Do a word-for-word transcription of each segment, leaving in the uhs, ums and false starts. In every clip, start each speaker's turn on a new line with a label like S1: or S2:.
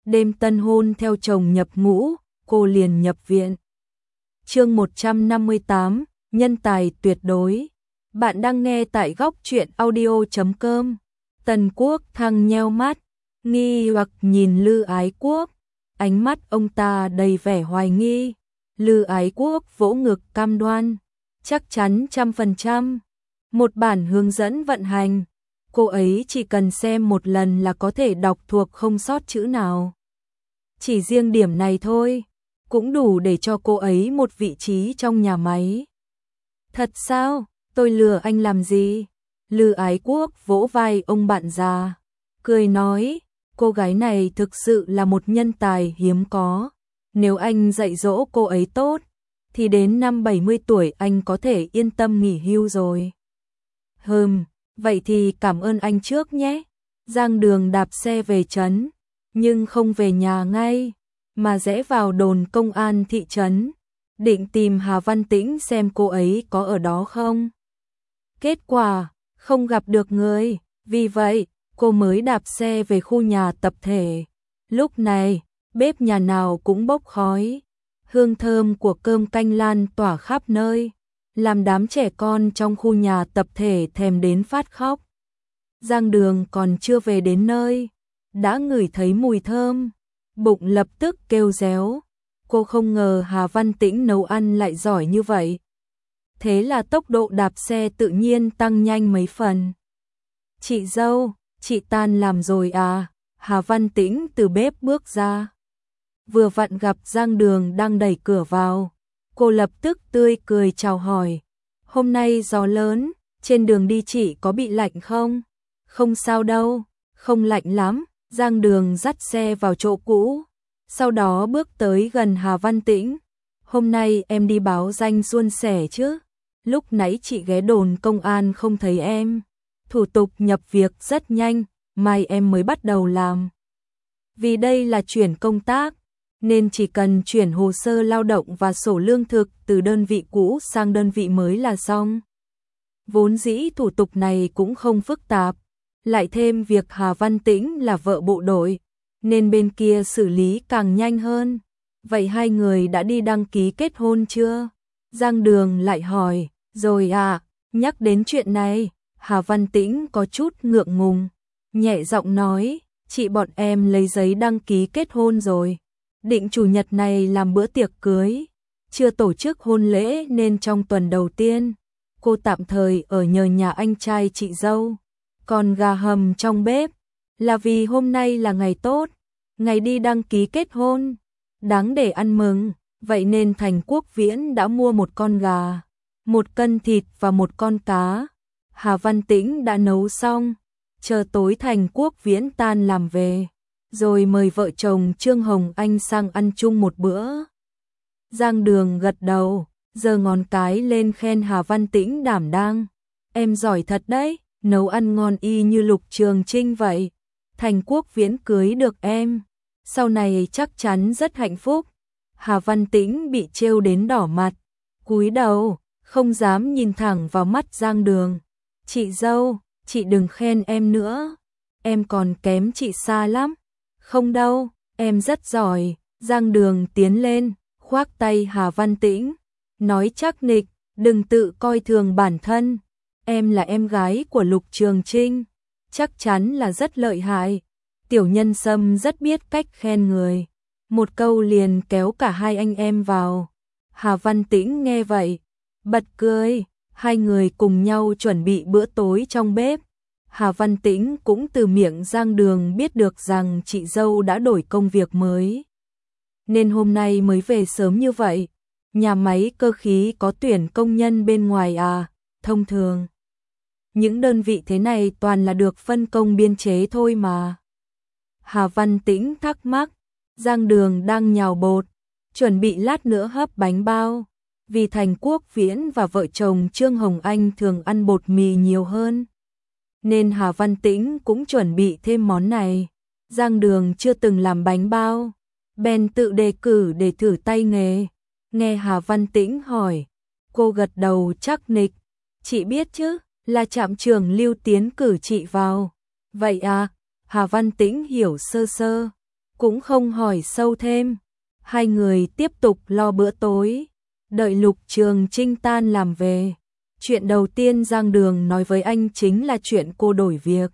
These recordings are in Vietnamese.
S1: đêm tân hôn theo chồng nhập ngũ, cô liền nhập viện. Chương một trăm năm mươi tám, nhân tài tuyệt đối. Bạn đang nghe tại góc truyện audio chấm com. Tần Quốc Thăng nheo mắt, nghi hoặc nhìn Lư Ái Quốc, ánh mắt ông ta đầy vẻ hoài nghi. Lư Ái Quốc vỗ ngực cam đoan, chắc chắn trăm phần trăm. Một bản hướng dẫn vận hành, cô ấy chỉ cần xem một lần là có thể đọc thuộc không sót chữ nào. Chỉ riêng điểm này thôi, cũng đủ để cho cô ấy một vị trí trong nhà máy. Thật sao? Tôi lừa anh làm gì? Lư Ái Quốc vỗ vai ông bạn già, cười nói, cô gái này thực sự là một nhân tài hiếm có. Nếu anh dạy dỗ cô ấy tốt, thì đến năm bảy mươi tuổi anh có thể yên tâm nghỉ hưu rồi. Hừm, vậy thì cảm ơn anh trước nhé. Giang Đường đạp xe về trấn, nhưng không về nhà ngay, mà rẽ vào đồn công an thị trấn, định tìm Hà Văn Tĩnh xem cô ấy có ở đó không. Kết quả, không gặp được người, vì vậy, cô mới đạp xe về khu nhà tập thể. Lúc này, bếp nhà nào cũng bốc khói, hương thơm của cơm canh lan tỏa khắp nơi, làm đám trẻ con trong khu nhà tập thể thèm đến phát khóc. Giang Đường còn chưa về đến nơi, đã ngửi thấy mùi thơm, bụng lập tức kêu réo. Cô không ngờ Hà Văn Tĩnh nấu ăn lại giỏi như vậy. Thế là tốc độ đạp xe tự nhiên tăng nhanh mấy phần. Chị dâu, chị tan làm rồi à? Hà Văn Tĩnh từ bếp bước ra, vừa vặn gặp Giang Đường đang đẩy cửa vào. Cô lập tức tươi cười chào hỏi. Hôm nay gió lớn, trên đường đi chị có bị lạnh không? Không sao đâu, không lạnh lắm. Giang Đường dắt xe vào chỗ cũ, sau đó bước tới gần Hà Văn Tĩnh. Hôm nay em đi báo danh suôn sẻ chứ? Lúc nãy chị ghé đồn công an không thấy em. Thủ tục nhập việc rất nhanh, mai em mới bắt đầu làm. Vì đây là chuyển công tác, nên chỉ cần chuyển hồ sơ lao động và sổ lương thực từ đơn vị cũ sang đơn vị mới là xong. Vốn dĩ thủ tục này cũng không phức tạp, lại thêm việc Hà Văn Tĩnh là vợ bộ đội, nên bên kia xử lý càng nhanh hơn. Vậy hai người đã đi đăng ký kết hôn chưa? Giang Đường lại hỏi. Rồi à, nhắc đến chuyện này, Hà Văn Tĩnh có chút ngượng ngùng, nhẹ giọng nói, chị bọn em lấy giấy đăng ký kết hôn rồi. Định chủ nhật này làm bữa tiệc cưới, chưa tổ chức hôn lễ nên trong tuần đầu tiên, cô tạm thời ở nhờ nhà anh trai chị dâu. Còn gà hầm trong bếp, là vì hôm nay là ngày tốt, ngày đi đăng ký kết hôn, đáng để ăn mừng, vậy nên Thành Quốc Viễn đã mua một con gà, một cân thịt và một con cá. Hà Văn Tĩnh đã nấu xong, chờ tối Thành Quốc Viễn tan làm về, rồi mời vợ chồng Trương Hồng Anh sang ăn chung một bữa. Giang Đường gật đầu, giơ ngón cái lên khen Hà Văn Tĩnh đảm đang. Em giỏi thật đấy, nấu ăn ngon y như Lục Trường Trinh vậy. Thành Quốc Viễn cưới được em, sau này chắc chắn rất hạnh phúc. Hà Văn Tĩnh bị trêu đến đỏ mặt, cúi đầu, không dám nhìn thẳng vào mắt Giang Đường. Chị dâu, chị đừng khen em nữa, em còn kém chị xa lắm. Không đâu, em rất giỏi. Giang Đường tiến lên, khoác tay Hà Văn Tĩnh, nói chắc nịch, đừng tự coi thường bản thân. Em là em gái của Lục Trường Trinh, chắc chắn là rất lợi hại. Tiểu Nhân Sâm rất biết cách khen người, một câu liền kéo cả hai anh em vào. Hà Văn Tĩnh nghe vậy, bật cười, hai người cùng nhau chuẩn bị bữa tối trong bếp. Hà Văn Tĩnh cũng từ miệng Giang Đường biết được rằng chị dâu đã đổi công việc mới, nên hôm nay mới về sớm như vậy. Nhà máy cơ khí có tuyển công nhân bên ngoài à? Thông thường những đơn vị thế này toàn là được phân công biên chế thôi mà. Hà Văn Tĩnh thắc mắc. Giang Đường đang nhào bột, chuẩn bị lát nữa hấp bánh bao. Vì Thành Quốc Viễn và vợ chồng Trương Hồng Anh thường ăn bột mì nhiều hơn, nên Hà Văn Tĩnh cũng chuẩn bị thêm món này. Giang Đường chưa từng làm bánh bao, bèn tự đề cử để thử tay nghề. Nghe Hà Văn Tĩnh hỏi, cô gật đầu chắc nịch. Chị biết chứ, là trạm trưởng Lưu Tiến cử chị vào. Vậy à? Hà Văn Tĩnh hiểu sơ sơ. cũng không hỏi sâu thêm. Hai người tiếp tục lo bữa tối, đợi Lục Trường Trinh tan làm về. Chuyện đầu tiên Giang Đường nói với anh chính là chuyện cô đổi việc.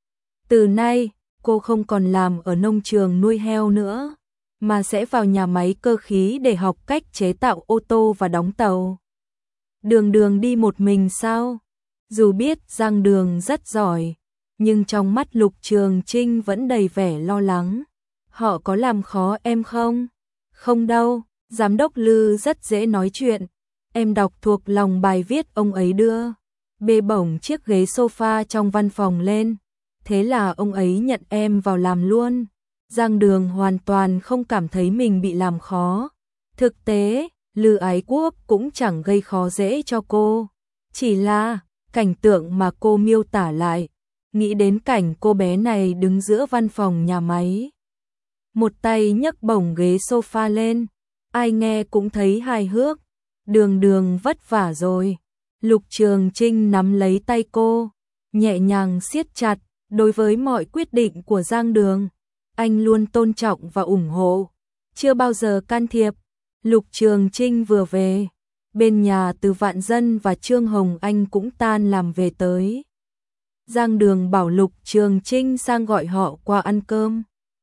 S1: Từ nay, cô không còn làm ở nông trường nuôi heo nữa, mà sẽ vào nhà máy cơ khí để học cách chế tạo ô tô và đóng tàu. Đường Đường đi một mình sao? Dù biết Giang Đường rất giỏi, nhưng trong mắt Lục Trường Trinh vẫn đầy vẻ lo lắng. Họ có làm khó em không? Không đâu, giám đốc Lư rất dễ nói chuyện. Em đọc thuộc lòng bài viết ông ấy đưa, bê bổng chiếc ghế sofa trong văn phòng lên. Thế là ông ấy nhận em vào làm luôn. Giang Đường hoàn toàn không cảm thấy mình bị làm khó. Thực tế, Lư Ái Quốc cũng chẳng gây khó dễ cho cô. Chỉ là cảnh tượng mà cô miêu tả lại, nghĩ đến cảnh cô bé này đứng giữa văn phòng nhà máy, một tay nhấc bổng ghế sofa lên, ai nghe cũng thấy hài hước. Đường Đường vất vả rồi. Lục Trường Trinh nắm lấy tay cô, nhẹ nhàng siết chặt. Đối với mọi quyết định của Giang Đường, anh luôn tôn trọng và ủng hộ, chưa bao giờ can thiệp. Lục Trường Trinh vừa về, bên nhà Từ Vạn Dân và Trương Hồng Anh cũng tan làm về tới. Giang Đường bảo Lục Trường Trinh sang gọi họ qua ăn cơm.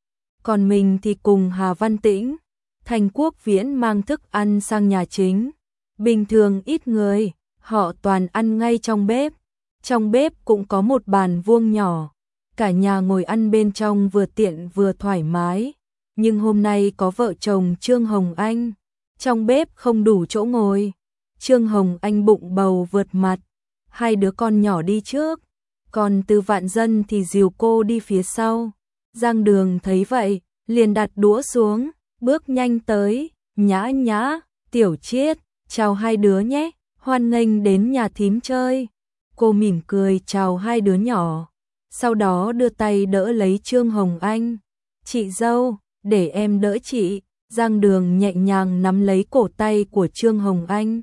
S1: Còn mình thì cùng Hà Văn Tĩnh, Thành Quốc Viễn mang thức ăn sang nhà chính. Bình thường ít người, họ toàn ăn ngay trong bếp. Trong bếp cũng có một bàn vuông nhỏ. Cả nhà ngồi ăn bên trong vừa tiện vừa thoải mái. Nhưng hôm nay có vợ chồng Trương Hồng Anh, trong bếp không đủ chỗ ngồi. Trương Hồng Anh bụng bầu vượt mặt, hai đứa con nhỏ đi trước, còn Từ Vạn Dân thì dìu cô đi phía sau. Giang Đường thấy vậy, liền đặt đũa xuống, bước nhanh tới, nhã nhã, Tiểu Chiết, chào hai đứa nhé, hoan nghênh đến nhà thím chơi. Cô mỉm cười chào hai đứa nhỏ, sau đó đưa tay đỡ lấy Trương Hồng Anh. Chị dâu, để em đỡ chị. Giang Đường nhẹ nhàng nắm lấy cổ tay của Trương Hồng Anh.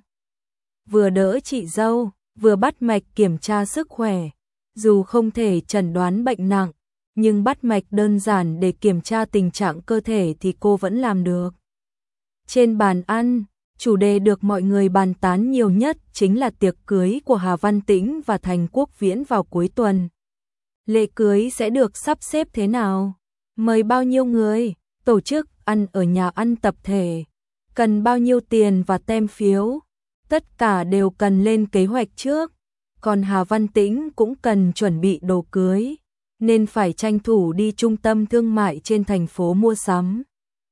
S1: Vừa đỡ chị dâu, vừa bắt mạch kiểm tra sức khỏe. Dù không thể chẩn đoán bệnh nặng, nhưng bắt mạch đơn giản để kiểm tra tình trạng cơ thể thì cô vẫn làm được. Trên bàn ăn, chủ đề được mọi người bàn tán nhiều nhất chính là tiệc cưới của Hà Văn Tĩnh và Thành Quốc Viễn vào cuối tuần. Lễ cưới sẽ được sắp xếp thế nào? Mời bao nhiêu người? Tổ chức ăn ở nhà ăn tập thể? Cần bao nhiêu tiền và tem phiếu? Tất cả đều cần lên kế hoạch trước. Còn Hà Văn Tĩnh cũng cần chuẩn bị đồ cưới, nên phải tranh thủ đi trung tâm thương mại trên thành phố mua sắm.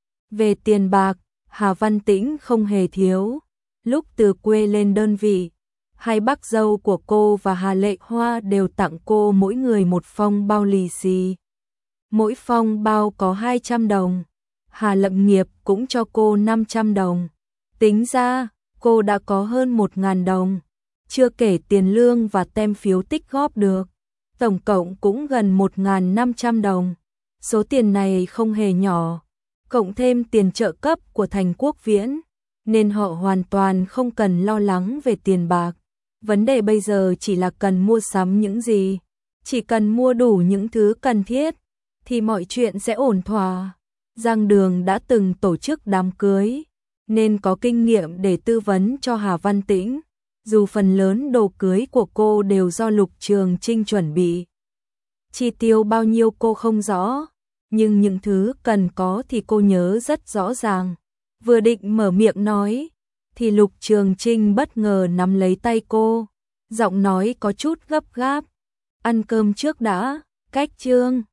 S1: Về tiền bạc, Hà Văn Tĩnh không hề thiếu. Lúc từ quê lên đơn vị, hai bác dâu của cô và Hà Lệ Hoa đều tặng cô mỗi người một phong bao lì xì. Mỗi phong bao có hai trăm đồng. Hà Lập Nghiệp cũng cho cô năm trăm đồng. Tính ra, cô đã có hơn một nghìn đồng. Chưa kể tiền lương và tem phiếu tích góp được. Tổng cộng cũng gần một nghìn năm trăm đồng. Số tiền này không hề nhỏ. Cộng thêm tiền trợ cấp của Thành Quốc Viễn, nên họ hoàn toàn không cần lo lắng về tiền bạc. Vấn đề bây giờ chỉ là cần mua sắm những gì. Chỉ cần mua đủ những thứ cần thiết, thì mọi chuyện sẽ ổn thỏa. Giang Đường đã từng tổ chức đám cưới, nên có kinh nghiệm để tư vấn cho Hà Văn Tĩnh. Dù phần lớn đồ cưới của cô đều do Lục Trường Trinh chuẩn bị. Chi tiêu bao nhiêu cô không rõ, nhưng những thứ cần có thì cô nhớ rất rõ ràng. Vừa định mở miệng nói, thì Lục Trường Trinh bất ngờ nắm lấy tay cô, giọng nói có chút gấp gáp. Ăn cơm trước đã, cách Trương.